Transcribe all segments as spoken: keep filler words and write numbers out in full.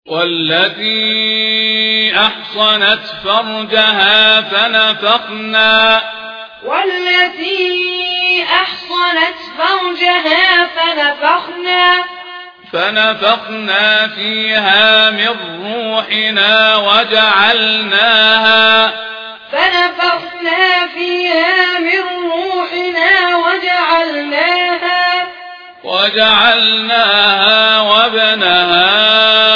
والتي أحصنت فرجها فنفخنا والتي أحصنت فرجها فنفخنا فنفخنا فيها من روحنا وجعلناها فنفخنا فيها من روحنا وجعلناها وجعلناها وابنها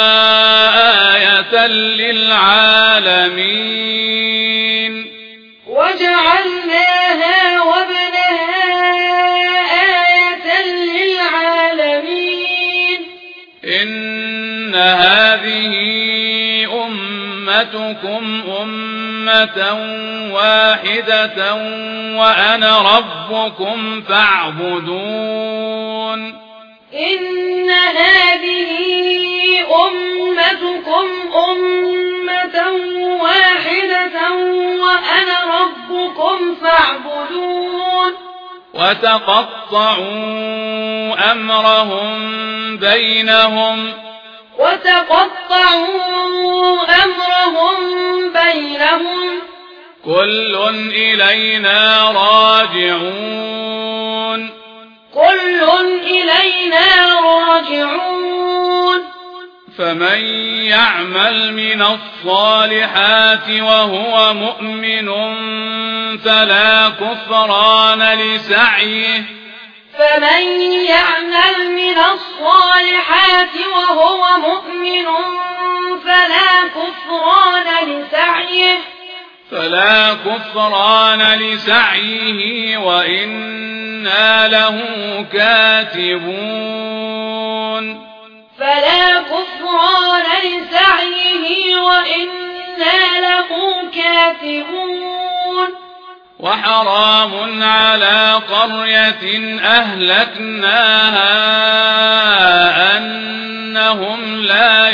آية للعالمين وجعلناها وابنها آية للعالمين إن هذه أمتكم أمة واحدة وأنا ربكم فاعبدون إن هذه أمتكم أمة واحدة وأنا ربكم فاعبدون وتقطعوا أمرهم بينهم وتقطعوا أمرهم بينهم كل إلينا راجعون كل إلينا راجعون فمن يعمل من الصالحات وهو مؤمن فلا كفران لسعيه فمن يعمل من الصالحات وهو مؤمن فلا كفران لسعيه فلا كفران لسعيه وإنا له كاتبون فلا كفران لسعيه وإنا له كاتبون وحرام على قرية أهلكناها أنهم لا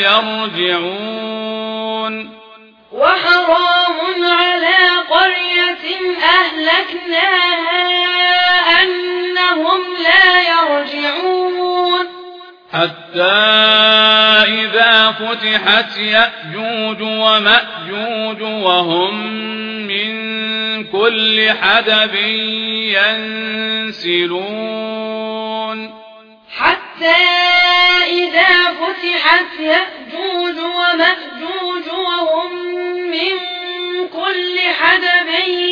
يرجعون وحرام على قرية أهلكناها أنهم لا يرجعون حتى إذا فتحت يأجوج ومأجوج وهم من كل حدب ينسلون حتى إذا فتحت يأجوج ومأجوج وهم من كل حدب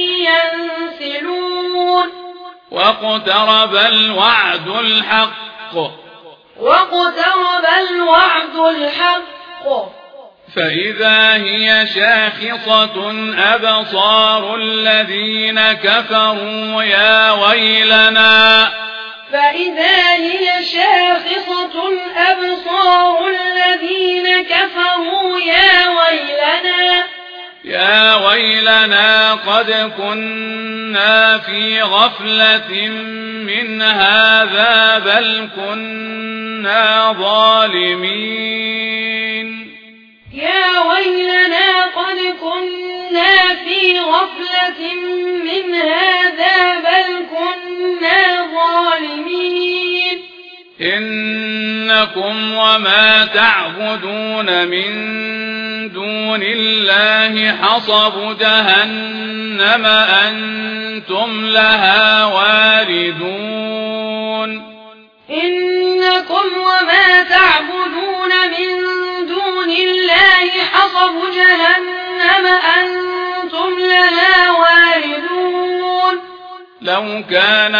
ينسلون واقترب الوعد الحق واقترب الوعد الحق فإذا هي شاخصة أبصار الذين كفروا يا ويلنا فإذا هي شاخصة أبصار الذين كفروا يا ويلنا يا ويلنا قد كنا في غفلة من هذا بل كنا ظالمين يا ويلنا قد كنا في غفلة من هذا بل كنا ظالمين إنكم وما تعبدون من دون الله حصب جهنم أنتم لها واردون إنكم وما تعبدون من دون الله حصب جهنم أنتم لها واردون لو كان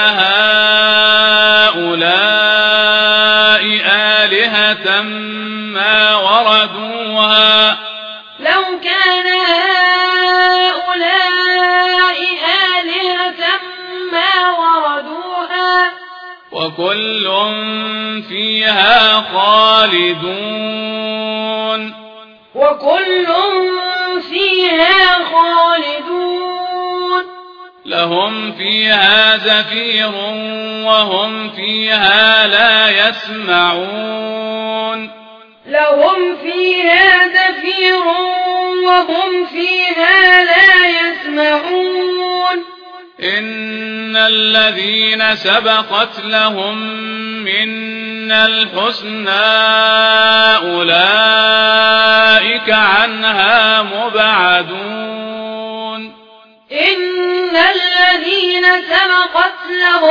هؤلاء آلهة ما وردوها لو كان هؤلاء آلهة ما وردوها وكل فيها خالدون وكل فيها خالدون لهم فيها زفير وهم فيها لا يسمعون لهم فيها زفير وهم فيها لا يسمعون إن الذين سبقت لهم منا الحسنى أولئك إن الذين سبقت لهم